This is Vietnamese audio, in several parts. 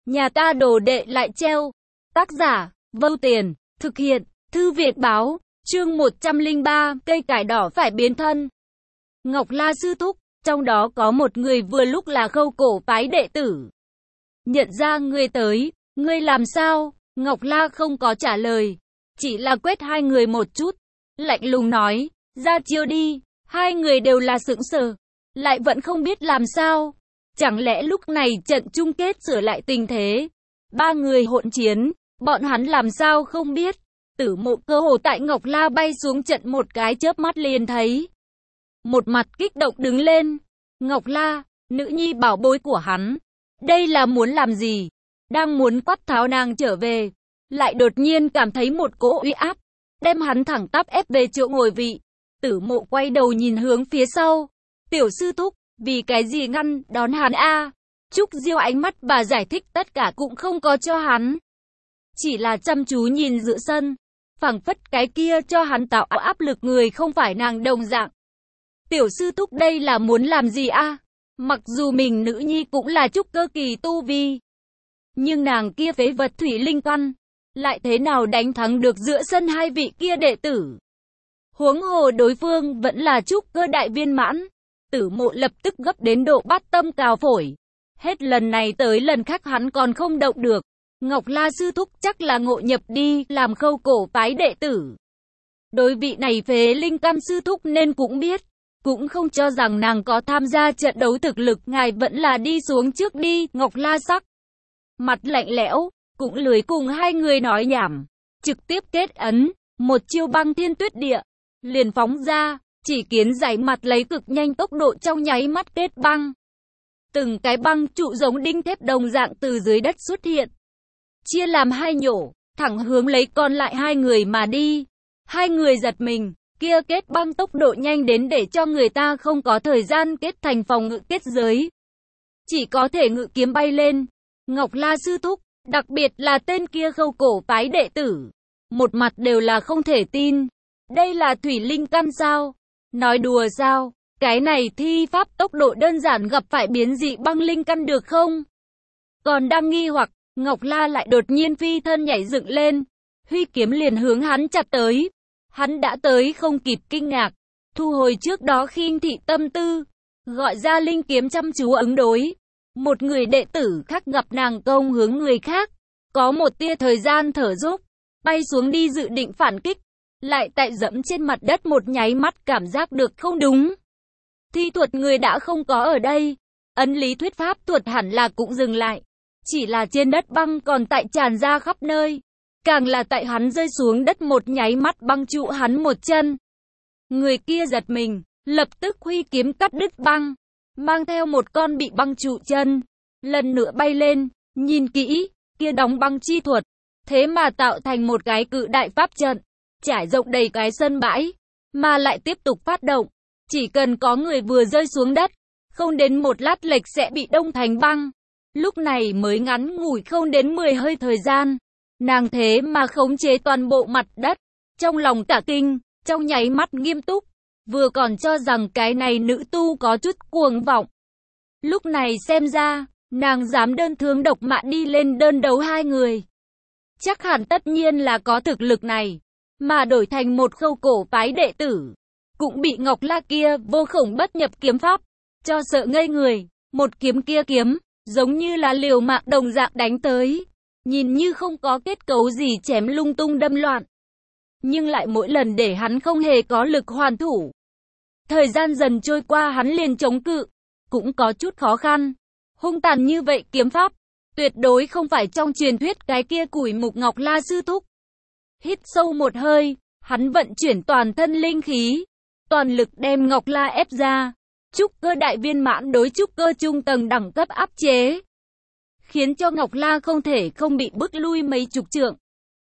Nhà ta đồ đệ lại treo. Tác giả, Vô Tiền, thực hiện, Thư viện báo, chương 103, cây cải đỏ phải biến thân. Ngọc La sư thúc, trong đó có một người vừa lúc là Khâu cổ phái đệ tử. Nhận ra người tới, ngươi làm sao? Ngọc La không có trả lời, chỉ là quét hai người một chút, lạnh lùng nói, ra chiêu đi. Hai người đều là sững sờ, lại vẫn không biết làm sao. Chẳng lẽ lúc này trận chung kết sửa lại tình thế? Ba người hỗn chiến, bọn hắn làm sao không biết? Tử Mộ cơ hồ tại Ngọc La bay xuống trận một cái chớp mắt liền thấy. Một mặt kích động đứng lên. Ngọc La, nữ nhi bảo bối của hắn, đây là muốn làm gì? Đang muốn quát tháo nàng trở về, lại đột nhiên cảm thấy một cỗ uy áp, đem hắn thẳng tắp ép về chỗ ngồi vị. Tử Mộ quay đầu nhìn hướng phía sau. Tiểu sư thúc, vì cái gì ngăn đón hắn a? Trúc Diêu ánh mắt bà giải thích tất cả cũng không có cho hắn. Chỉ là chăm chú nhìn giữa sân, phảng phất cái kia cho hắn tạo áp lực người không phải nàng đồng dạng. Tiểu sư thúc đây là muốn làm gì a? Mặc dù mình nữ nhi cũng là trúc cơ kỳ tu vi, nhưng nàng kia phế vật thủy linh căn, lại thế nào đánh thắng được giữa sân hai vị kia đệ tử? Huống hồ đối phương vẫn là trúc cơ đại viên mãn. Tử Mộ lập tức gấp đến độ bát tâm cào phổi. Hết lần này tới lần khác hắn còn không động được. Ngọc La sư thúc chắc là ngộ nhập đi làm Khâu cổ phái đệ tử. Đối vị này phế linh căn sư thúc nên cũng biết, cũng không cho rằng nàng có tham gia trận đấu thực lực, ngài vẫn là đi xuống trước đi. Ngọc La sắc mặt lạnh lẽo, cũng lười cùng hai người nói nhảm, trực tiếp kết ấn, một chiêu băng thiên tuyết địa, liền phóng ra, chỉ kiến giải mặt lấy cực nhanh tốc độ trong nháy mắt kết băng. Từng cái băng trụ giống đinh thép đồng dạng từ dưới đất xuất hiện, chia làm hai nhổ, thẳng hướng lấy còn lại hai người mà đi. Hai người giật mình, kia kết băng tốc độ nhanh đến để cho người ta không có thời gian kết thành phòng ngự kết giới, chỉ có thể ngự kiếm bay lên. Ngọc La sư thúc, đặc biệt là tên kia Khâu cổ phái đệ tử, một mặt đều là không thể tin. Đây là thủy linh căn sao? Nói đùa sao? Cái này thi pháp tốc độ đơn giản gặp phải biến dị băng linh căn được không? Còn đang nghi hoặc, Ngọc La lại đột nhiên phi thân nhảy dựng lên, huy kiếm liền hướng hắn chặt tới. Hắn đã tới không kịp kinh ngạc, thu hồi trước đó khinh thị tâm tư, gọi ra linh kiếm chăm chú ứng đối. Một người đệ tử khác gặp nàng công hướng người khác, có một tia thời gian thở dốc, bay xuống đi dự định phản kích, lại tại dẫm trên mặt đất một nháy mắt cảm giác được không đúng. Thi thuật người đã không có ở đây, ấn lý thuyết pháp thuật hẳn là cũng dừng lại, chỉ là trên đất băng còn tại tràn ra khắp nơi. Càng là tại hắn rơi xuống đất một nháy mắt băng trụ hắn một chân. Người kia giật mình, lập tức huy kiếm cắt đứt băng, mang theo một con bị băng trụ chân, lần nữa bay lên. Nhìn kỹ, kia đóng băng chi thuật, thế mà tạo thành một cái cự đại pháp trận, trải rộng đầy cái sân bãi, mà lại tiếp tục phát động. Chỉ cần có người vừa rơi xuống đất, không đến một lát lệch sẽ bị đông thành băng. Lúc này mới ngắn ngủi không đến 10 hơi thời gian, nàng thế mà khống chế toàn bộ mặt đất. Trong lòng cả kinh, trong nháy mắt nghiêm túc, vừa còn cho rằng cái này nữ tu có chút cuồng vọng. Lúc này xem ra, nàng dám đơn thương độc mã đi lên đơn đấu hai người, chắc hẳn tất nhiên là có thực lực này, mà đổi thành một Khâu cổ phái đệ tử, cũng bị Ngọc La kia vô khổng bất nhập kiếm pháp cho sợ ngây người. Một kiếm kia kiếm, giống như là liều mạng đồng dạng đánh tới, nhìn như không có kết cấu gì chém lung tung đâm loạn, nhưng lại mỗi lần để hắn không hề có lực hoàn thủ. Thời gian dần trôi qua hắn liền chống cự, cũng có chút khó khăn. Hung tàn như vậy kiếm pháp, tuyệt đối không phải trong truyền thuyết cái kia củi mục Ngọc La sư thúc. Hít sâu một hơi, hắn vận chuyển toàn thân linh khí, toàn lực đem Ngọc La ép ra. Trúc cơ đại viên mãn đối trúc cơ trung tầng đẳng cấp áp chế, khiến cho Ngọc La không thể không bị bức lui mấy chục trượng.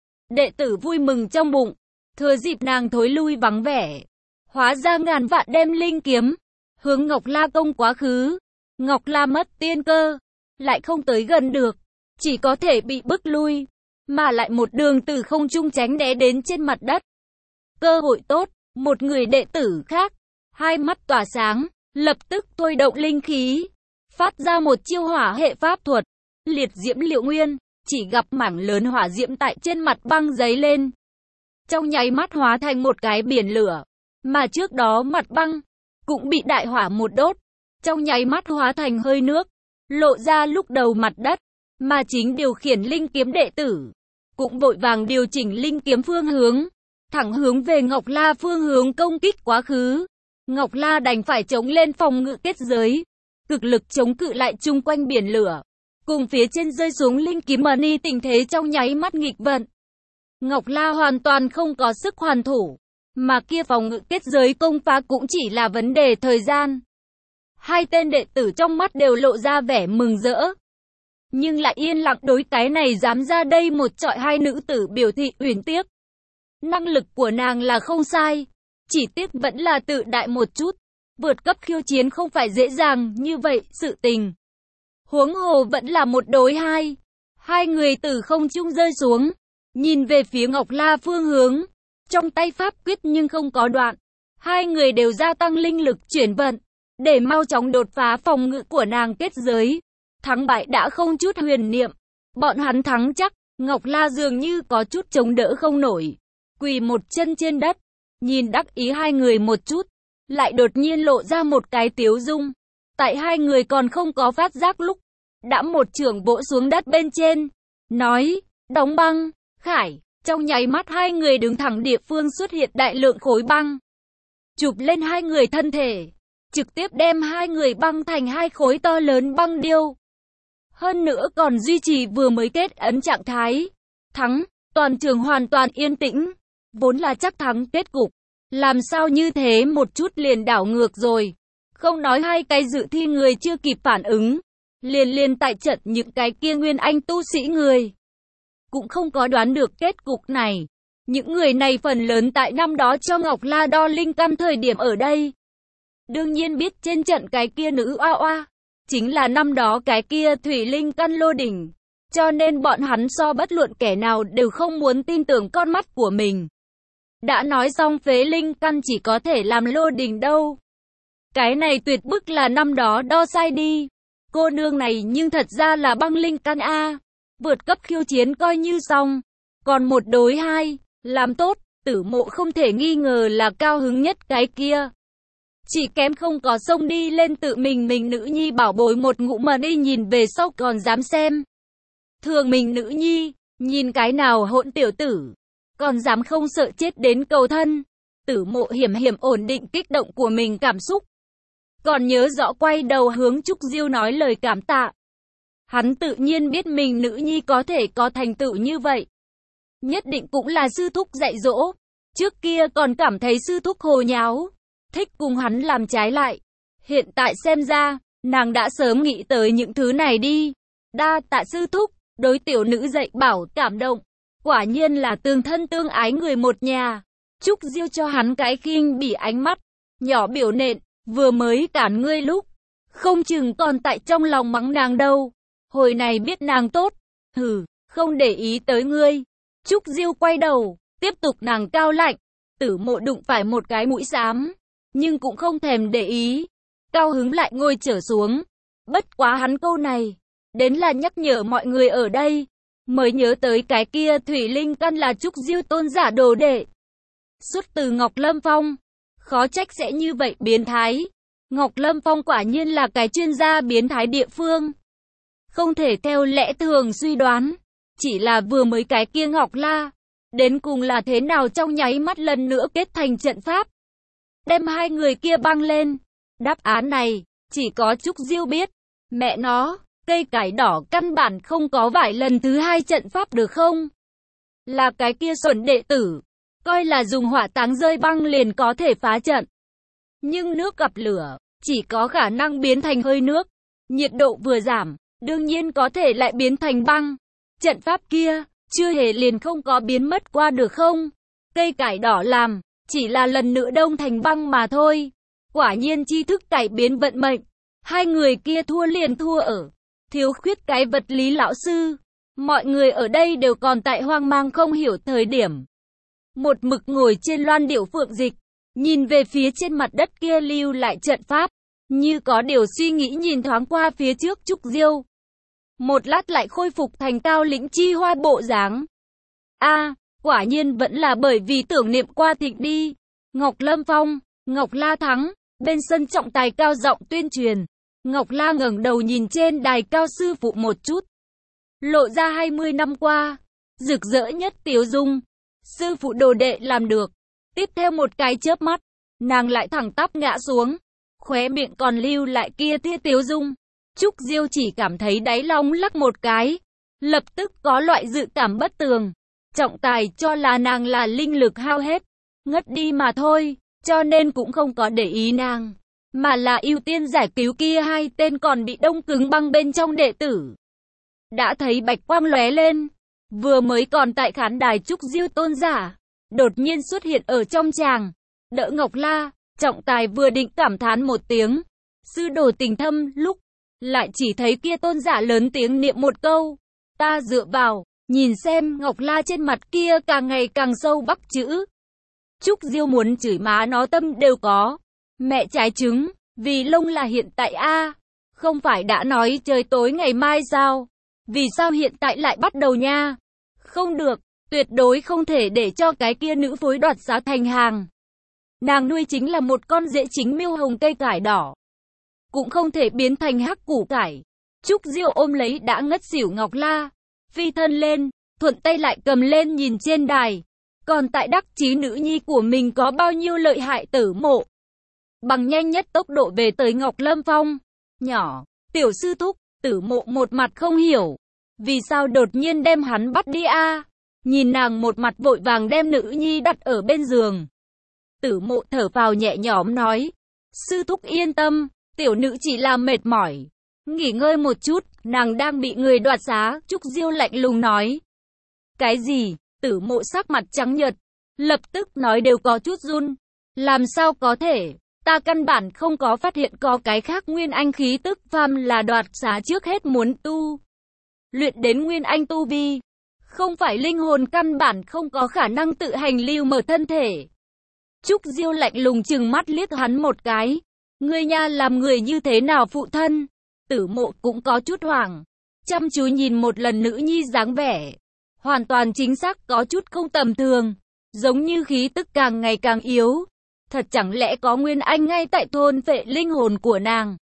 Đệ tử vui mừng trong bụng, thừa dịp nàng thối lui vắng vẻ, hóa ra ngàn vạn đem linh kiếm hướng Ngọc La công quá khứ. Ngọc La mất tiên cơ, lại không tới gần được, chỉ có thể bị bức lui, mà lại một đường từ không trung tránh né đến trên mặt đất. Cơ hội tốt, một người đệ tử khác, hai mắt tỏa sáng, lập tức thôi động linh khí, phát ra một chiêu hỏa hệ pháp thuật, liệt diễm liệu nguyên, chỉ gặp mảng lớn hỏa diễm tại trên mặt băng dấy lên. Trong nháy mắt hóa thành một cái biển lửa, mà trước đó mặt băng cũng bị đại hỏa một đốt, trong nháy mắt hóa thành hơi nước, lộ ra lúc đầu mặt đất, mà chính điều khiển linh kiếm đệ tử cũng vội vàng điều chỉnh linh kiếm phương hướng, thẳng hướng về Ngọc La phương hướng công kích quá khứ. Ngọc La đành phải chống lên phòng ngự kết giới, cực lực chống cự lại chung quanh biển lửa, cùng phía trên rơi xuống linh kiếm mani, tình thế trong nháy mắt nghịch vận. Ngọc La hoàn toàn không có sức hoàn thủ, mà kia phòng ngự kết giới công phá cũng chỉ là vấn đề thời gian. Hai tên đệ tử trong mắt đều lộ ra vẻ mừng rỡ, nhưng lại yên lặng đối cái này dám ra đây một trọi hai nữ tử biểu thị uyển tiếc. Năng lực của nàng là không sai, chỉ tiếc vẫn là tự đại một chút, vượt cấp khiêu chiến không phải dễ dàng như vậy sự tình. Huống hồ vẫn là một đối hai. Hai người từ không trung rơi xuống, nhìn về phía Ngọc La phương hướng, trong tay pháp quyết nhưng không có đoạn. Hai người đều gia tăng linh lực chuyển vận, để mau chóng đột phá phòng ngự của nàng kết giới. Thắng bại đã không chút huyền niệm, bọn hắn thắng chắc. Ngọc La dường như có chút chống đỡ không nổi, quỳ một chân trên đất, nhìn đắc ý hai người một chút, lại đột nhiên lộ ra một cái tiếu dung. Tại hai người còn không có phát giác lúc, đã một chưởng vỗ xuống đất bên trên, nói, đóng băng, khải. Trong nháy mắt hai người đứng thẳng địa phương xuất hiện đại lượng khối băng, chụp lên hai người thân thể, trực tiếp đem hai người băng thành hai khối to lớn băng điêu. Hơn nữa còn duy trì vừa mới kết ấn trạng thái. Thắng, toàn trường hoàn toàn yên tĩnh, vốn là chắc thắng kết cục. Làm sao như thế một chút liền đảo ngược rồi. Không nói hai cái dự thi người chưa kịp phản ứng, liền tại trận những cái kia nguyên anh tu sĩ người cũng không có đoán được kết cục này. Những người này phần lớn tại năm đó cho Ngọc La đo linh căn thời điểm ở đây. Đương nhiên biết trên trận cái kia nữ oa oa chính là năm đó cái kia thủy linh căn Lô Đình, cho nên bọn hắn so bất luận kẻ nào đều không muốn tin tưởng con mắt của mình. Đã nói xong phế linh căn chỉ có thể làm Lô Đình đâu. Cái này tuyệt bức là năm đó đo sai đi. Cô nương này nhưng thật ra là băng linh căn A. Vượt cấp khiêu chiến coi như xong. Còn một đối hai, làm tốt, Tử Mộ không thể nghi ngờ là cao hứng nhất cái kia. Chỉ kém không có xông đi lên tự mình nữ nhi bảo bối một ngụm mà đi, nhìn về sau còn dám xem thường mình nữ nhi, nhìn cái nào hỗn tiểu tử, còn dám không sợ chết đến cầu thân. Tử Mộ hiểm ổn định kích động của mình cảm xúc, còn nhớ rõ quay đầu hướng Trúc Diêu nói lời cảm tạ. Hắn tự nhiên biết mình nữ nhi có thể có thành tựu như vậy, nhất định cũng là sư thúc dạy dỗ. Trước kia còn cảm thấy sư thúc hồ nháo, thích cùng hắn làm trái lại. Hiện tại xem ra, nàng đã sớm nghĩ tới những thứ này đi. Đa tạ sư thúc, đối tiểu nữ dạy bảo cảm động. Quả nhiên là tương thân tương ái người một nhà. Trúc Diêu cho hắn cái khinh bỉ ánh mắt, nhỏ biểu nện, vừa mới cản ngươi lúc, không chừng còn tại trong lòng mắng nàng đâu. Hồi này biết nàng tốt, hừ, không để ý tới ngươi. Trúc Diêu quay đầu, tiếp tục nàng cao lạnh. Tử Mộ đụng phải một cái mũi xám, nhưng cũng không thèm để ý, cao hứng lại ngồi trở xuống. Bất quá hắn câu này, đến là nhắc nhở mọi người ở đây, mới nhớ tới cái kia thủy linh căn là Trúc Diêu tôn giả đồ đệ, xuất từ Ngọc Lâm Phong, khó trách sẽ như vậy biến thái. Ngọc Lâm Phong quả nhiên là cái chuyên gia biến thái địa phương, không thể theo lẽ thường suy đoán. Chỉ là vừa mới cái kia Ngọc La, đến cùng là thế nào trong nháy mắt lần nữa kết thành trận pháp, đem hai người kia băng lên. Đáp án này, chỉ có Trúc Diêu biết. Mẹ nó, cây cải đỏ căn bản không có vải lần thứ hai trận pháp được không? Là cái kia xuẩn đệ tử, coi là dùng hỏa táng rơi băng liền có thể phá trận. Nhưng nước gặp lửa, chỉ có khả năng biến thành hơi nước. Nhiệt độ vừa giảm, đương nhiên có thể lại biến thành băng. Trận pháp kia, chưa hề liền không có biến mất qua được không? Cây cải đỏ làm, chỉ là lần nữa đông thành băng mà thôi. Quả nhiên tri thức cải biến vận mệnh. Hai người kia thua liền thua ở thiếu khuyết cái vật lý lão sư. Mọi người ở đây đều còn tại hoang mang không hiểu thời điểm. Một mực ngồi trên loan điểu phượng dịch, nhìn về phía trên mặt đất kia lưu lại trận pháp, như có điều suy nghĩ nhìn thoáng qua phía trước Trúc Diêu. một lát lại khôi phục thành cao lĩnh chi hoa bộ dáng. Quả nhiên vẫn là bởi vì tưởng niệm qua thịnh đi. Ngọc Lâm Phong, Ngọc La Thắng, bên sân trọng tài cao giọng tuyên truyền. Ngọc La ngẩng đầu nhìn trên đài cao sư phụ một chút. Lộ ra 20 năm qua, rực rỡ nhất tiếu dung. Sư phụ đồ đệ làm được. Tiếp theo một cái chớp mắt, nàng lại thẳng tắp ngã xuống. Khóe miệng còn lưu lại kia tia tiếu dung. Trúc Diêu chỉ cảm thấy đáy lòng lắc một cái. Lập tức có loại dự cảm bất tường. Trọng tài cho là nàng là linh lực hao hết, ngất đi mà thôi, cho nên cũng không có để ý nàng, mà là ưu tiên giải cứu kia hai tên còn bị đông cứng băng bên trong đệ tử. Đã thấy bạch quang lóe lên, vừa mới còn tại khán đài Trúc Diêu tôn giả, đột nhiên xuất hiện ở trong tràng, đỡ Ngọc La. Trọng tài vừa định cảm thán một tiếng, sư đồ tình thâm, lúc lại chỉ thấy kia tôn giả lớn tiếng niệm một câu, ta dựa vào. Nhìn xem Ngọc La trên mặt kia càng ngày càng sâu bắc chữ. Trúc Diêu muốn chửi má nó tâm đều có. Mẹ trái trứng, vì lông là hiện tại không phải đã nói trời tối ngày mai sao? Vì sao hiện tại lại bắt đầu nha? Không được, tuyệt đối không thể để cho cái kia nữ phối đoạt giá thành hàng. Nàng nuôi chính là một con dễ chính miêu hồng cây cải đỏ. Cũng không thể biến thành hắc củ cải. Trúc Diêu ôm lấy đã ngất xỉu Ngọc La. Phi thân lên, thuận tay lại cầm lên nhìn trên đài. Còn tại đắc chí nữ nhi của mình có bao nhiêu lợi hại Tử Mộ. Bằng nhanh nhất tốc độ về tới Ngọc Lâm Phong. Nhỏ, tiểu sư thúc, Tử Mộ một mặt không hiểu. Vì sao đột nhiên đem hắn bắt đi Nhìn nàng một mặt vội vàng đem nữ nhi đặt ở bên giường. Tử Mộ thở phào nhẹ nhõm nói. Sư thúc yên tâm, tiểu nữ chỉ là mệt mỏi. Nghỉ ngơi một chút, nàng đang bị người đoạt xá, Trúc Diêu lạnh lùng nói. Cái gì? Tử Mộ sắc mặt trắng nhợt, lập tức nói đều có chút run. Làm sao có thể? Ta căn bản không có phát hiện có cái khác nguyên anh khí tức phàm là đoạt xá trước hết muốn tu. Luyện đến nguyên anh tu vi. Không phải linh hồn căn bản không có khả năng tự hành lưu mở thân thể. Trúc Diêu lạnh lùng chừng mắt liếc hắn một cái. Ngươi nha làm người như thế nào phụ thân? Tử Mộ cũng có chút hoảng, chăm chú nhìn một lần nữ nhi dáng vẻ, hoàn toàn chính xác có chút không tầm thường, giống như khí tức càng ngày càng yếu. Thật chẳng lẽ có nguyên anh ngay tại thôn phệ linh hồn của nàng?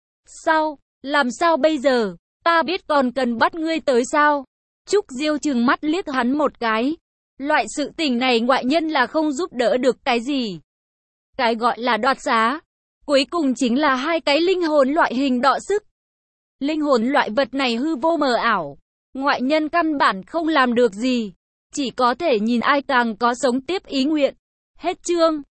Sao? Làm sao bây giờ? Ta biết còn cần bắt ngươi tới sao? Trúc Diêu trừng mắt liếc hắn một cái. Loại sự tình này ngoại nhân là không giúp đỡ được cái gì. Cái gọi là đoạt xá, cuối cùng chính là hai cái linh hồn loại hình đọ sức. Linh hồn loại vật này hư vô mờ ảo, ngoại nhân căn bản không làm được gì, chỉ có thể nhìn ai càng có sống tiếp ý nguyện. Hết chương.